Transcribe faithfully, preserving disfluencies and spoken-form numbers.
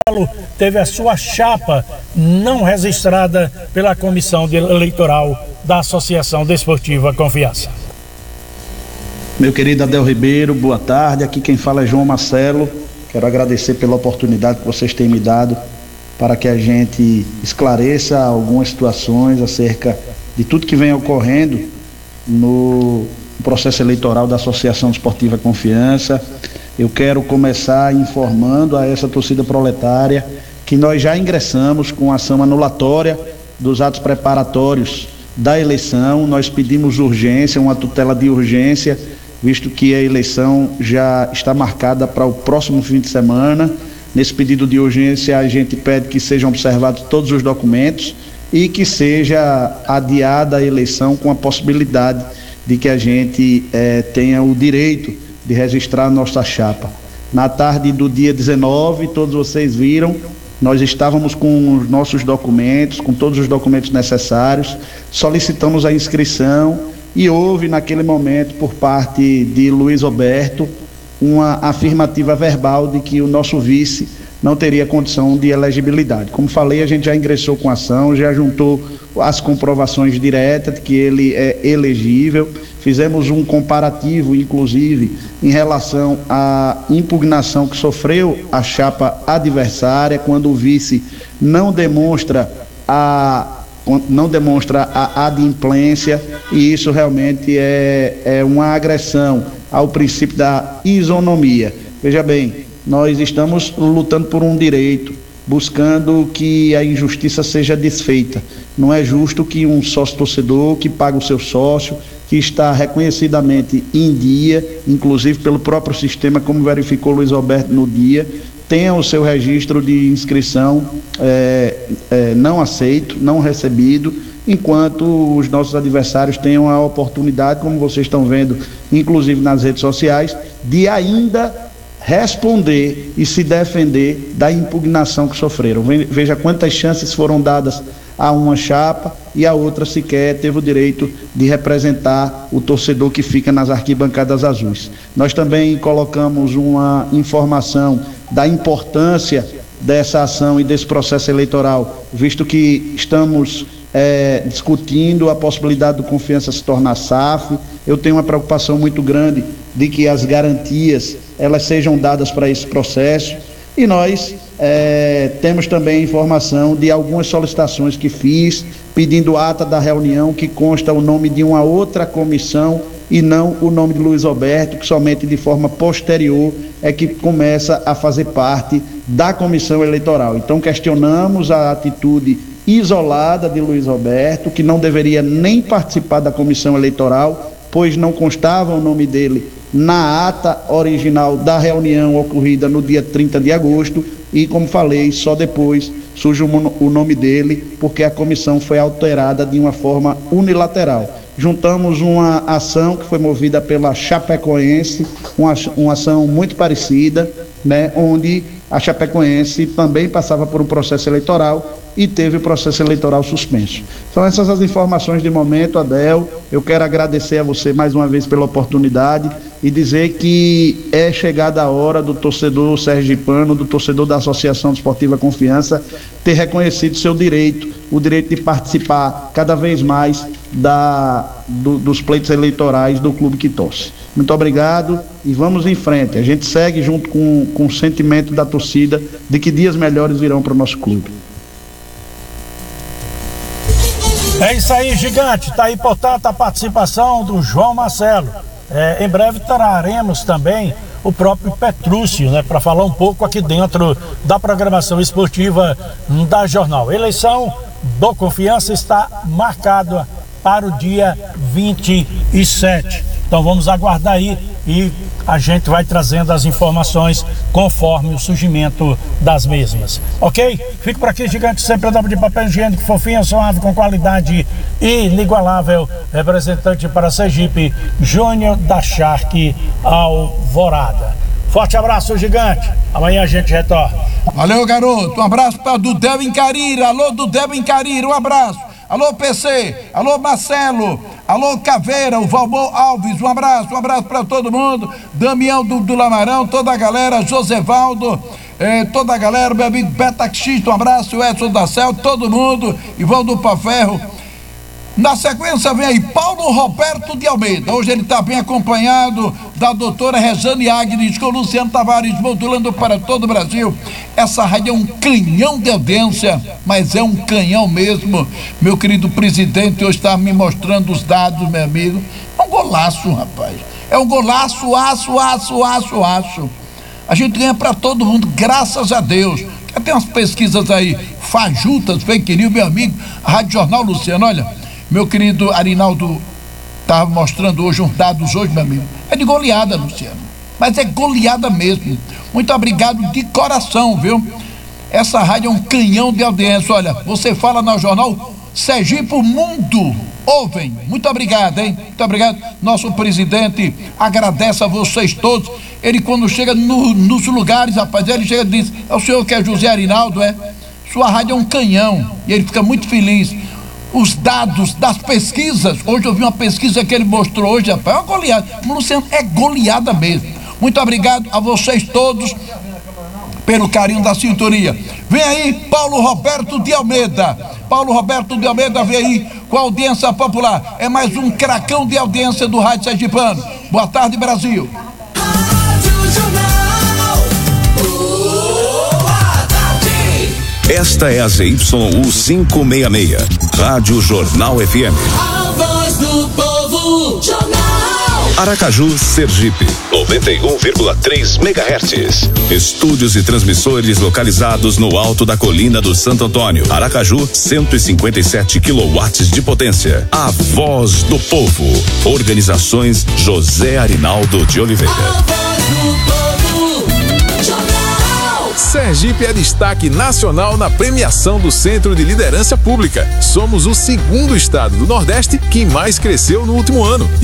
teve a sua chapa não registrada pela Comissão Eleitoral da Associação Desportiva Confiança. Meu querido Adel Ribeiro, boa tarde. Aqui quem fala é João Marcelo. Quero agradecer pela oportunidade que vocês têm me dado para que a gente esclareça algumas situações acerca de tudo que vem ocorrendo no processo eleitoral da Associação Desportiva Confiança. Eu quero começar informando a essa torcida proletária que nós já ingressamos com ação anulatória dos atos preparatórios da eleição. Nós pedimos urgência, uma tutela de urgência, visto que a eleição já está marcada para o próximo fim de semana. Nesse pedido de urgência, a gente pede que sejam observados todos os documentos e que seja adiada a eleição com a possibilidade de que a gente eh, tenha o direito de registrar a nossa chapa. Na tarde do dia dezenove, todos vocês viram, nós estávamos com os nossos documentos, com todos os documentos necessários, solicitamos a inscrição e houve naquele momento, por parte de Luiz Roberto, uma afirmativa verbal de que o nosso vice não teria condição de elegibilidade. Como falei, a gente já ingressou com ação, já juntou as comprovações diretas de que ele é elegível, fizemos um comparativo, inclusive, em relação à impugnação que sofreu a chapa adversária, quando o vice não demonstra a, não demonstra a adimplência, e isso realmente é, é uma agressão ao princípio da isonomia. Veja bem, nós estamos lutando por um direito, buscando que a injustiça seja desfeita. Não é justo que um sócio-torcedor que paga o seu sócio, que está reconhecidamente em dia, inclusive pelo próprio sistema, como verificou Luiz Roberto no dia, tenha o seu registro de inscrição é, é, não aceito, não recebido, enquanto os nossos adversários tenham a oportunidade, como vocês estão vendo, inclusive nas redes sociais, de ainda responder e se defender da impugnação que sofreram. Veja quantas chances foram dadas a uma chapa e a outra sequer teve o direito de representar o torcedor que fica nas arquibancadas azuis. Nós também colocamos uma informação da importância dessa ação e desse processo eleitoral, visto que estamos é, discutindo a possibilidade do Confiança se tornar S A F. Eu tenho uma preocupação muito grande de que as garantias elas sejam dadas para esse processo, e nós é, temos também informação de algumas solicitações que fiz, pedindo ata da reunião que consta o nome de uma outra comissão e não o nome de Luiz Roberto, que somente de forma posterior é que começa a fazer parte da comissão eleitoral. Então questionamos a atitude isolada de Luiz Roberto, que não deveria nem participar da comissão eleitoral, pois não constava o nome dele na ata original da reunião ocorrida no dia trinta de agosto, e, como falei, só depois surge o nome dele, porque a comissão foi alterada de uma forma unilateral. Juntamos uma ação que foi movida pela Chapecoense, uma, uma ação muito parecida, né, onde a Chapecoense também passava por um processo eleitoral e teve o processo eleitoral suspenso. São essas as informações de momento, Adel. Eu quero agradecer a você mais uma vez pela oportunidade e dizer que é chegada a hora do torcedor sergipano, do torcedor da Associação Desportiva Confiança, ter reconhecido seu direito, o direito de participar cada vez mais da, do, dos pleitos eleitorais do clube que torce. Muito obrigado e vamos em frente. A gente segue junto com, com o sentimento da torcida de que dias melhores virão para o nosso clube. É isso aí, gigante. Está aí, portanto, a participação do João Marcelo. É, em breve traremos também o próprio Petrúcio, né, para falar um pouco aqui dentro da programação esportiva da Jornal. Eleição do Confiança está marcada para o dia vinte e sete. Então vamos aguardar aí e a gente vai trazendo as informações conforme o surgimento das mesmas. Ok? Fico por aqui, gigante, sempre andando de papel higiênico, fofinho, suave, com qualidade inigualável. Representante para Sergipe, Júnior da Shark Alvorada. Forte abraço, gigante. Amanhã a gente retorna. Valeu, garoto. Um abraço para Dudel em Carira. Alô, Dudel em Carira. Um abraço. Alô, P C. Alô, Marcelo. Alô, Caveira, o Valmor Alves, um abraço, um abraço para todo mundo, Damião do, do Lamarão, toda a galera, Josevaldo, É, toda a galera, meu amigo Betaxista, um abraço, Edson da Cel, todo mundo, Ivaldo Paferro. Na sequência vem aí Paulo Roberto de Almeida. Hoje ele está bem acompanhado da doutora Rejane Agnes, com Luciano Tavares, modulando para todo o Brasil. Essa rádio é um canhão de audiência, mas é um canhão mesmo. Meu querido presidente hoje está me mostrando os dados, meu amigo. É um golaço, rapaz. É um golaço, aço, aço, aço, aço. A gente ganha para todo mundo, graças a Deus. Tem umas pesquisas aí, fajutas, fake news, meu amigo. Rádio Jornal Luciano, olha. Meu querido Arinaldo está mostrando hoje uns dados hoje, meu amigo. É de goleada, Luciano. Mas é goleada mesmo. Muito obrigado de coração, viu? Essa rádio é um canhão de audiência. Olha, você fala no jornal Sergipe, o mundo ouvem. Muito obrigado, hein? Muito obrigado. Nosso presidente agradece a vocês todos. Ele, quando chega no, nos lugares, rapaz, ele chega e diz: é o senhor que é José Arinaldo, é? Sua rádio é um canhão. E ele fica muito feliz. Os dados das pesquisas, hoje eu vi uma pesquisa que ele mostrou hoje, rapaz, é uma goleada. Luciano, é goleada mesmo. Muito obrigado a vocês todos pelo carinho da sintonia. Vem aí Paulo Roberto de Almeida. Paulo Roberto de Almeida vem aí com a audiência popular. É mais um cracão de audiência do Rádio Sergipano. Boa tarde, Brasil. Esta é a Z Y U quinhentos e sessenta e seis, Rádio Jornal F M. A voz do povo, Jornal. Aracaju, Sergipe, noventa e um vírgula três megahertz. Estúdios e transmissores localizados no alto da colina do Santo Antônio. Aracaju, cento e cinquenta e sete quilowatts de potência. A voz do povo. Organizações José Arinaldo de Oliveira. A voz do povo. Sergipe é destaque nacional na premiação do Centro de Liderança Pública. Somos o segundo estado do Nordeste que mais cresceu no último ano.